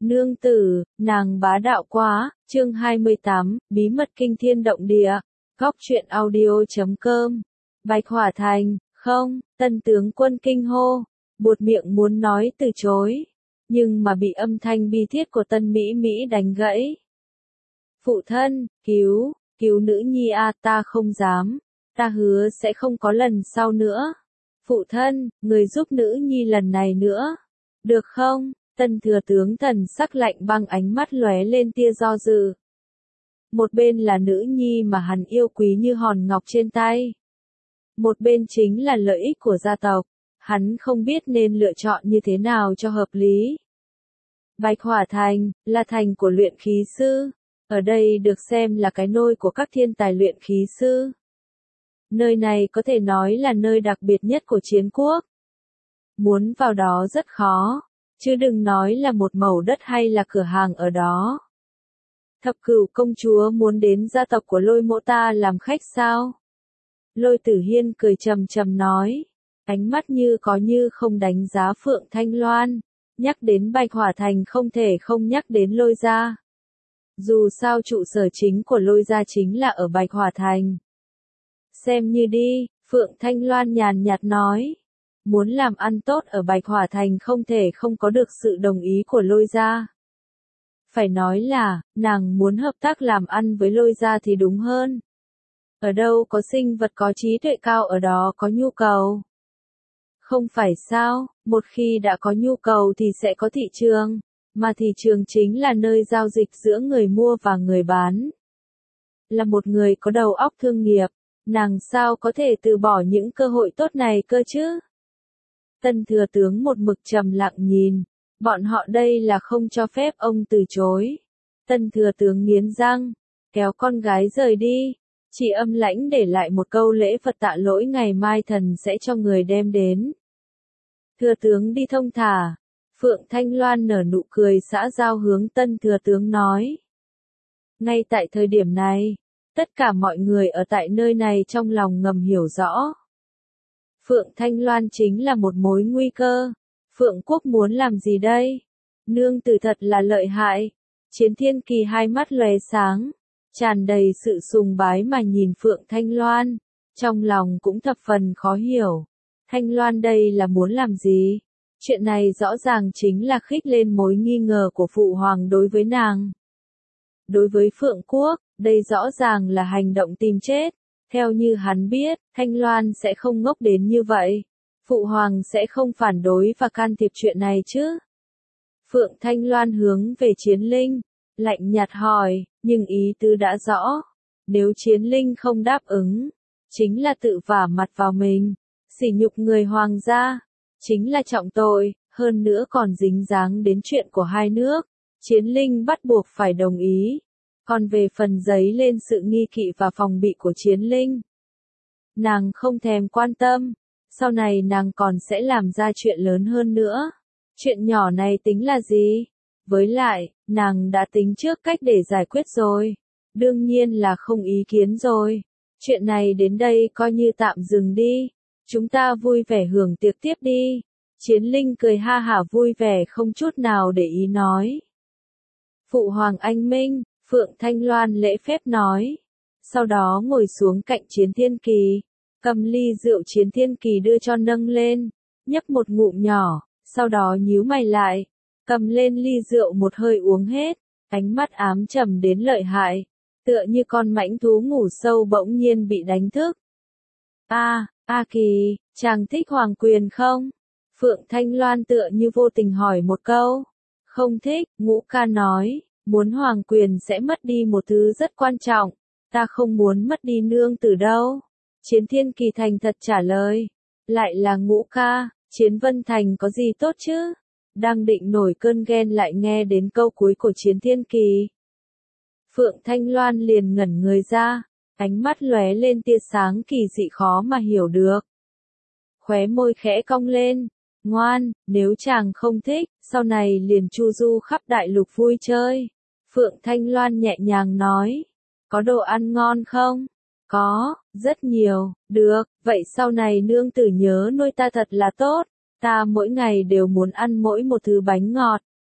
Nương tử, nàng bá đạo quá, chương 28, bí mật kinh thiên động địa, góc truyện audio.com, Bạch Hỏa Thành, không, tân tướng quân kinh hô, buột miệng muốn nói từ chối, nhưng mà bị âm thanh bi thiết của tân Mỹ Mỹ đánh gãy. Phụ thân, cứu nữ nhi a, ta không dám, ta hứa sẽ không có lần sau nữa. Phụ thân, người giúp nữ nhi lần này nữa, được không? Tân thừa tướng thần sắc lạnh băng, ánh mắt lóe lên tia do dự. Một bên là nữ nhi mà hắn yêu quý như hòn ngọc trên tay. Một bên chính là lợi ích của gia tộc, hắn không biết nên lựa chọn như thế nào cho hợp lý. Bạch Hỏa Thành, là thành của luyện khí sư, ở đây được xem là cái nôi của các thiên tài luyện khí sư. Nơi này có thể nói là nơi đặc biệt nhất của chiến quốc. Muốn vào đó rất khó, chứ đừng nói là một mẩu đất hay là cửa hàng ở đó. Thập Cửu công chúa muốn đến gia tộc của Lôi mỗ ta làm khách sao? Lôi Tử Hiên cười trầm trầm nói, ánh mắt như có như không đánh giá Phượng Thanh Loan, nhắc đến Bạch Hỏa Thành không thể không nhắc đến Lôi gia. Dù sao trụ sở chính của Lôi gia chính là ở Bạch Hỏa Thành. Xem như đi, Phượng Thanh Loan nhàn nhạt nói. Muốn làm ăn tốt ở Bạch Hỏa Thành không thể không có được sự đồng ý của Lôi gia. Phải nói là, nàng muốn hợp tác làm ăn với Lôi gia thì đúng hơn. Ở đâu có sinh vật có trí tuệ cao ở đó có nhu cầu. Không phải sao, một khi đã có nhu cầu thì sẽ có thị trường, mà thị trường chính là nơi giao dịch giữa người mua và người bán. Là một người có đầu óc thương nghiệp, nàng sao có thể từ bỏ những cơ hội tốt này cơ chứ? Tân thừa tướng một mực trầm lặng nhìn, bọn họ đây là không cho phép ông từ chối. Tân thừa tướng nghiến răng, kéo con gái rời đi, chỉ âm lãnh để lại một câu lễ Phật tạ lỗi ngày mai thần sẽ cho người đem đến. Thừa tướng đi thông thả, Phượng Thanh Loan nở nụ cười xã giao hướng tân thừa tướng nói. Ngay tại thời điểm này, tất cả mọi người ở tại nơi này trong lòng ngầm hiểu rõ. Phượng Thanh Loan chính là một mối nguy cơ. Phượng Quốc muốn làm gì đây? Nương tử thật là lợi hại. Chiến Thiên Kỳ hai mắt lóe sáng, tràn đầy sự sùng bái mà nhìn Phượng Thanh Loan, trong lòng cũng thập phần khó hiểu. Thanh Loan đây là muốn làm gì? Chuyện này rõ ràng chính là khích lên mối nghi ngờ của Phụ Hoàng đối với nàng. Đối với Phượng Quốc, đây rõ ràng là hành động tìm chết. Theo như hắn biết, Thanh Loan sẽ không ngốc đến như vậy. Phụ Hoàng sẽ không phản đối và can thiệp chuyện này chứ? Phượng Thanh Loan hướng về Chiến Linh, lạnh nhạt hỏi, nhưng ý tứ đã rõ. Nếu Chiến Linh không đáp ứng, chính là tự vả mặt vào mình, sỉ nhục người Hoàng gia, chính là trọng tội, hơn nữa còn dính dáng đến chuyện của hai nước. Chiến Linh bắt buộc phải đồng ý. Còn về phần giấy lên sự nghi kỵ và phòng bị của Chiến Linh, nàng không thèm quan tâm, sau này nàng còn sẽ làm ra chuyện lớn hơn nữa. Chuyện nhỏ này tính là gì? Với lại, nàng đã tính trước cách để giải quyết rồi. Đương nhiên là không ý kiến rồi. Chuyện này đến đây coi như tạm dừng đi. Chúng ta vui vẻ hưởng tiệc tiếp đi. Chiến Linh cười ha hả vui vẻ không chút nào để ý nói. Phụ Hoàng anh minh, Phượng Thanh Loan lễ phép nói. Sau đó ngồi xuống cạnh Chiến Thiên Kỳ, cầm ly rượu Chiến Thiên Kỳ đưa cho nâng lên, nhấp một ngụm nhỏ, sau đó nhíu mày lại, cầm lên ly rượu một hơi uống hết, ánh mắt ám trầm đến lợi hại, tựa như con mãnh thú ngủ sâu bỗng nhiên bị đánh thức. A Kỳ, chàng thích hoàng quyền không? Phượng Thanh Loan tựa như vô tình hỏi một câu. Không thích, Ngũ ca nói. Muốn hoàng quyền sẽ mất đi một thứ rất quan trọng, ta không muốn mất đi nương tử đâu. Chiến Thiên Kỳ thành thật trả lời, lại là Ngũ ca, Chiến Vân Thành có gì tốt chứ? Đang định nổi cơn ghen lại nghe đến câu cuối của Chiến Thiên Kỳ. Phượng Thanh Loan liền ngẩn người ra, ánh mắt lóe lên tia sáng kỳ dị khó mà hiểu được. Khóe môi khẽ cong lên, ngoan, nếu chàng không thích, sau này liền chu du khắp đại lục vui chơi. Phượng Thanh Loan nhẹ nhàng nói, có đồ ăn ngon không? Có, rất nhiều, được, vậy sau này nương tử nhớ nuôi ta thật là tốt, ta mỗi ngày đều muốn ăn mỗi một thứ bánh ngọt,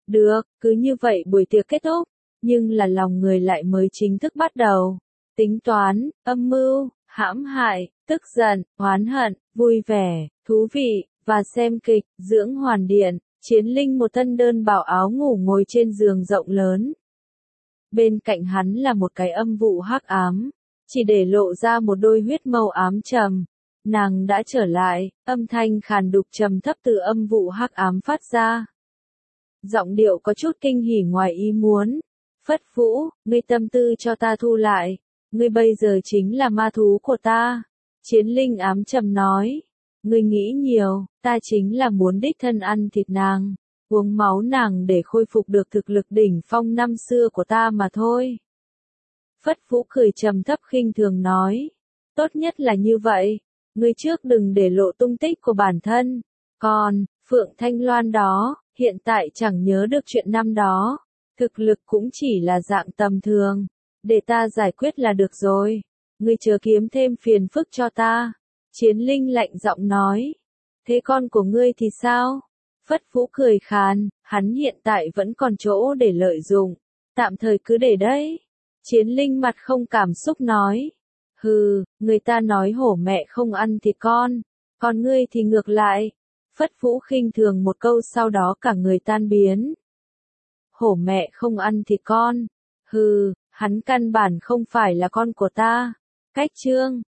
Được, cứ như vậy buổi tiệc kết thúc, nhưng là lòng người lại mới chính thức bắt đầu. Tính toán, âm mưu, hãm hại, tức giận, oán hận, vui vẻ, thú vị, và xem kịch, dưỡng hoàn điện, Chiến Linh một thân đơn bảo áo ngủ ngồi trên giường rộng lớn. Bên cạnh hắn là một cái âm vụ hắc ám, chỉ để lộ ra một đôi huyết mâu ám trầm. Nàng đã trở lại, âm thanh khàn đục trầm thấp từ âm vụ hắc ám phát ra. Giọng điệu có chút kinh hỉ ngoài ý muốn. Phất Vũ, ngươi tâm tư cho ta thu lại, ngươi bây giờ chính là ma thú của ta. Chiến Linh ám trầm nói, ngươi nghĩ nhiều, ta chính là muốn đích thân ăn thịt nàng, uống máu nàng để khôi phục được thực lực đỉnh phong năm xưa của ta mà thôi. Phất Vũ cười trầm thấp khinh thường nói, tốt nhất là như vậy, ngươi trước đừng để lộ tung tích của bản thân, còn, Phượng Thanh Loan đó, hiện tại chẳng nhớ được chuyện năm đó, thực lực cũng chỉ là dạng tầm thường, để ta giải quyết là được rồi, ngươi chớ kiếm thêm phiền phức cho ta. Chiến Linh lạnh giọng nói, thế con của ngươi thì sao? Phất Vũ cười khàn, hắn hiện tại vẫn còn chỗ để lợi dụng, tạm thời cứ để đấy. Chiến Linh mặt không cảm xúc nói, hừ, người ta nói hổ mẹ không ăn thịt con ngươi thì ngược lại. Phất Vũ khinh thường một câu sau đó cả người tan biến. Hổ mẹ không ăn thịt con, hừ, hắn căn bản không phải là con của ta. Cách chương